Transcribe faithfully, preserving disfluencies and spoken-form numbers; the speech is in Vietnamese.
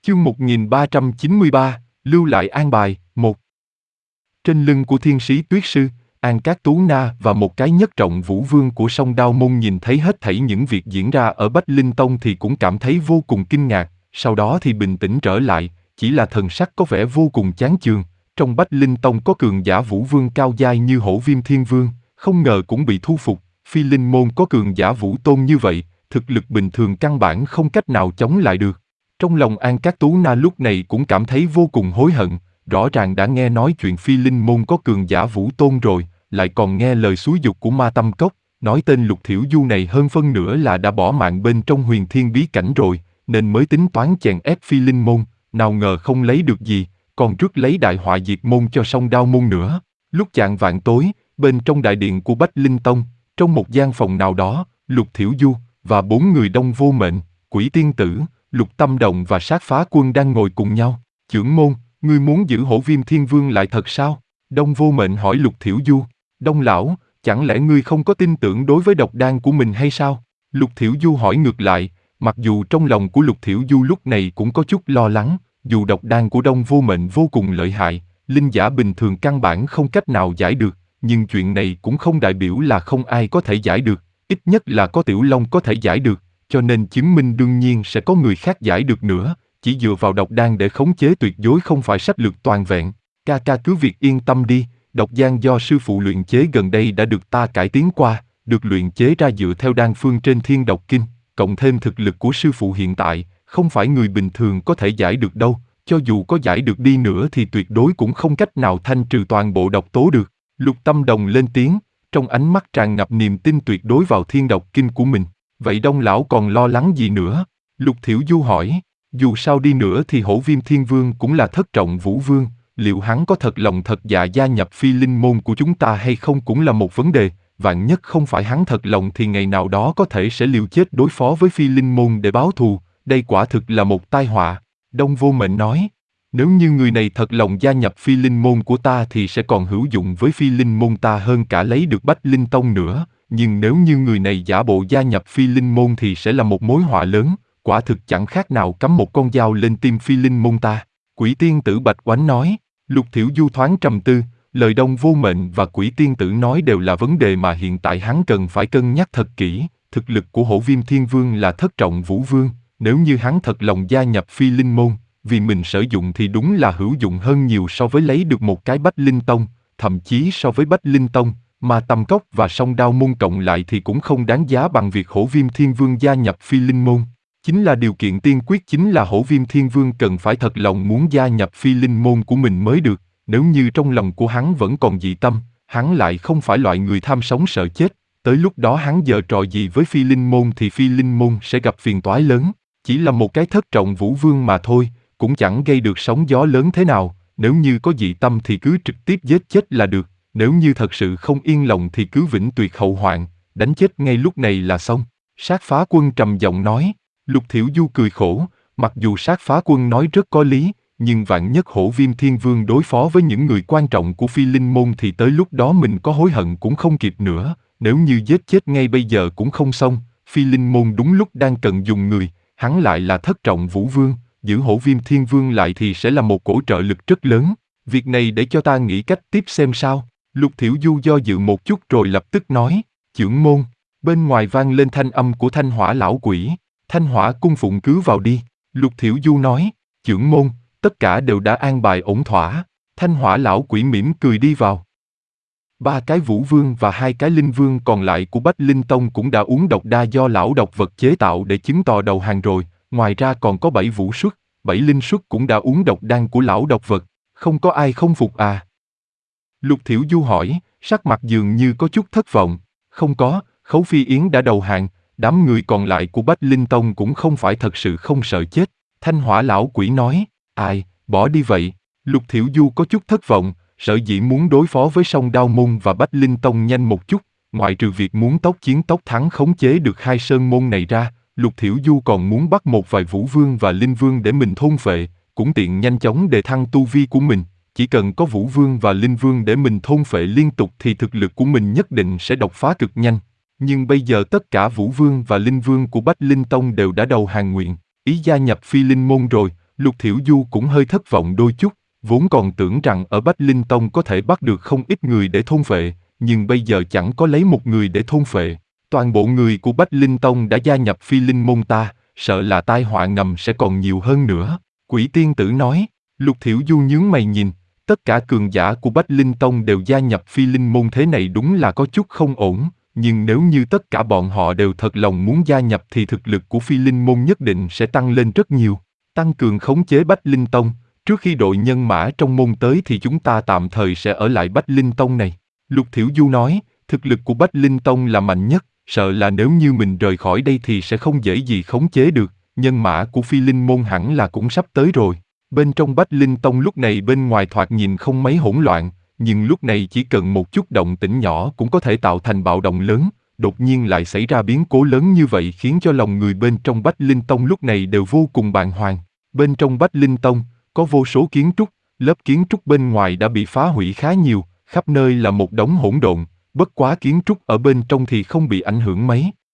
Chương một nghìn ba trăm chín mươi ba, lưu lại an bài, một. Trên lưng của thiên sĩ tuyết sư, An Cát Tú Na và một cái nhất trọng vũ vương của sông Đao Môn nhìn thấy hết thảy những việc diễn ra ở Bách Linh Tông thì cũng cảm thấy vô cùng kinh ngạc, sau đó thì bình tĩnh trở lại, chỉ là thần sắc có vẻ vô cùng chán chường. Trong Bách Linh Tông có cường giả vũ vương cao giai như Hổ Viêm Thiên Vương, không ngờ cũng bị thu phục, Phi Linh Môn có cường giả vũ tôn như vậy, thực lực bình thường căn bản không cách nào chống lại được. Trong lòng An Cát Tú Na lúc này cũng cảm thấy vô cùng hối hận, rõ ràng đã nghe nói chuyện Phi Linh Môn có cường giả vũ tôn rồi, lại còn nghe lời xúi giục của Ma Tâm Cốc, nói tên Lục Thiểu Du này hơn phân nửa là đã bỏ mạng bên trong huyền thiên bí cảnh rồi, nên mới tính toán chèn ép Phi Linh Môn, nào ngờ không lấy được gì, còn rước lấy đại họa diệt môn cho sông Đao Môn nữa. Lúc chạng vạng tối, bên trong đại điện của Bách Linh Tông, trong một gian phòng nào đó, Lục Thiểu Du và bốn người Đông Vô Mệnh, Quỷ Tiên Tử, Lục Tâm Động và Sát Phá Quân đang ngồi cùng nhau. Chưởng môn, ngươi muốn giữ Hổ Viêm Thiên Vương lại thật sao? Đông Vô Mệnh hỏi Lục Thiểu Du. Đông lão, chẳng lẽ ngươi không có tin tưởng đối với độc đan của mình hay sao? Lục Thiểu Du hỏi ngược lại, mặc dù trong lòng của Lục Thiểu Du lúc này cũng có chút lo lắng, dù độc đan của Đông Vô Mệnh vô cùng lợi hại, linh giả bình thường căn bản không cách nào giải được, nhưng chuyện này cũng không đại biểu là không ai có thể giải được, ít nhất là có Tiểu Long có thể giải được, cho nên chứng minh đương nhiên sẽ có người khác giải được nữa, chỉ dựa vào độc đan để khống chế tuyệt đối không phải sách lược toàn vẹn. Ca ca cứ việc yên tâm đi, độc đan do sư phụ luyện chế gần đây đã được ta cải tiến qua, được luyện chế ra dựa theo đan phương trên Thiên Độc Kinh, cộng thêm thực lực của sư phụ hiện tại, không phải người bình thường có thể giải được đâu, cho dù có giải được đi nữa thì tuyệt đối cũng không cách nào thanh trừ toàn bộ độc tố được. Lục Tâm Đồng lên tiếng, trong ánh mắt tràn ngập niềm tin tuyệt đối vào Thiên Độc Kinh của mình. Vậy Đông lão còn lo lắng gì nữa? Lục Thiểu Du hỏi, dù sao đi nữa thì Hổ Viêm Thiên Vương cũng là thất trọng vũ vương, liệu hắn có thật lòng thật dạ gia nhập Phi Linh Môn của chúng ta hay không cũng là một vấn đề, vạn nhất không phải hắn thật lòng thì ngày nào đó có thể sẽ liều chết đối phó với Phi Linh Môn để báo thù, đây quả thực là một tai họa. Đông Vô Mệnh nói, nếu như người này thật lòng gia nhập Phi Linh Môn của ta thì sẽ còn hữu dụng với Phi Linh Môn ta hơn cả lấy được Bách Linh Tông nữa, nhưng nếu như người này giả bộ gia nhập Phi Linh Môn thì sẽ là một mối họa lớn, quả thực chẳng khác nào cắm một con dao lên tim Phi Linh Môn ta. Quỷ Tiên Tử Bạch Oánh nói. Lục Thiểu Du thoáng trầm tư, lời Đông Vô Mệnh và Quỷ Tiên Tử nói đều là vấn đề mà hiện tại hắn cần phải cân nhắc thật kỹ. Thực lực của Hổ Viêm Thiên Vương là thất trọng vũ vương, nếu như hắn thật lòng gia nhập Phi Linh Môn, vì mình sử dụng thì đúng là hữu dụng hơn nhiều so với lấy được một cái Bách Linh Tông, thậm chí so với Bách Linh Tông, mà Tâm Cốc và Song Đao Môn cộng lại thì cũng không đáng giá bằng việc Hổ Viêm Thiên Vương gia nhập Phi Linh Môn. Chính là điều kiện tiên quyết chính là Hổ Viêm Thiên Vương cần phải thật lòng muốn gia nhập Phi Linh Môn của mình mới được, nếu như trong lòng của hắn vẫn còn dị tâm, hắn lại không phải loại người tham sống sợ chết, tới lúc đó hắn giở trò gì với Phi Linh Môn thì Phi Linh Môn sẽ gặp phiền toái lớn, chỉ là một cái thất trọng vũ vương mà thôi, cũng chẳng gây được sóng gió lớn thế nào, nếu như có dị tâm thì cứ trực tiếp giết chết là được, nếu như thật sự không yên lòng thì cứ vĩnh tuyệt hậu hoạn, đánh chết ngay lúc này là xong. Sát Phá Quân trầm giọng nói. Lục Thiểu Du cười khổ, mặc dù Sát Phá Quân nói rất có lý, nhưng vạn nhất Hổ Viêm Thiên Vương đối phó với những người quan trọng của Phi Linh Môn thì tới lúc đó mình có hối hận cũng không kịp nữa, nếu như giết chết ngay bây giờ cũng không xong, Phi Linh Môn đúng lúc đang cần dùng người, hắn lại là thất trọng vũ vương, giữ Hổ Viêm Thiên Vương lại thì sẽ là một cổ trợ lực rất lớn, việc này để cho ta nghĩ cách tiếp xem sao. Lục Thiểu Du do dự một chút rồi lập tức nói, chưởng môn. Bên ngoài vang lên thanh âm của Thanh Hỏa lão quỷ. Thanh Hỏa cung phụng cứ vào đi. Lục Thiểu Du nói, chưởng môn, tất cả đều đã an bài ổn thỏa. Thanh Hỏa lão quỷ mỉm cười đi vào. Ba cái vũ vương và hai cái linh vương còn lại của Bách Linh Tông cũng đã uống độc đa do lão độc vật chế tạo để chứng tỏ đầu hàng rồi. Ngoài ra còn có bảy vũ xuất, bảy linh xuất cũng đã uống độc đan của lão độc vật. Không có ai không phục à? Lục Thiểu Du hỏi, sắc mặt dường như có chút thất vọng. Không có, Khấu Phi Yến đã đầu hàng. Đám người còn lại của Bách Linh Tông cũng không phải thật sự không sợ chết. Thanh Hỏa lão quỷ nói, ai, bỏ đi vậy. Lục Thiểu Du có chút thất vọng, sở dĩ muốn đối phó với Song Đao Môn và Bách Linh Tông nhanh một chút, ngoại trừ việc muốn tốc chiến tốc thắng khống chế được hai sơn môn này ra, Lục Thiểu Du còn muốn bắt một vài vũ vương và linh vương để mình thôn phệ, cũng tiện nhanh chóng đề thăng tu vi của mình. Chỉ cần có vũ vương và linh vương để mình thôn phệ liên tục thì thực lực của mình nhất định sẽ đột phá cực nhanh. Nhưng bây giờ tất cả vũ vương và linh vương của Bách Linh Tông đều đã đầu hàng nguyện, ý gia nhập Phi Linh Môn rồi, Lục Thiểu Du cũng hơi thất vọng đôi chút, vốn còn tưởng rằng ở Bách Linh Tông có thể bắt được không ít người để thôn phệ, nhưng bây giờ chẳng có lấy một người để thôn phệ. Toàn bộ người của Bách Linh Tông đã gia nhập Phi Linh môn ta, sợ là tai họa ngầm sẽ còn nhiều hơn nữa. Quỷ tiên tử nói. Lục Thiểu Du nhướng mày nhìn, tất cả cường giả của Bách Linh Tông đều gia nhập Phi Linh môn, thế này đúng là có chút không ổn, nhưng nếu như tất cả bọn họ đều thật lòng muốn gia nhập thì thực lực của Phi Linh môn nhất định sẽ tăng lên rất nhiều. Tăng cường khống chế Bách Linh Tông, trước khi đội nhân mã trong môn tới thì chúng ta tạm thời sẽ ở lại Bách Linh Tông này. Lục Thiểu Du nói, thực lực của Bách Linh Tông là mạnh nhất, sợ là nếu như mình rời khỏi đây thì sẽ không dễ gì khống chế được, nhân mã của Phi Linh môn hẳn là cũng sắp tới rồi. Bên trong Bách Linh Tông lúc này bên ngoài thoạt nhìn không mấy hỗn loạn, nhưng lúc này chỉ cần một chút động tĩnh nhỏ cũng có thể tạo thành bạo động lớn, đột nhiên lại xảy ra biến cố lớn như vậy khiến cho lòng người bên trong Bách Linh Tông lúc này đều vô cùng bàng hoàng. Bên trong Bách Linh Tông, có vô số kiến trúc, lớp kiến trúc bên ngoài đã bị phá hủy khá nhiều, khắp nơi là một đống hỗn độn, bất quá kiến trúc ở bên trong thì không bị ảnh hưởng mấy.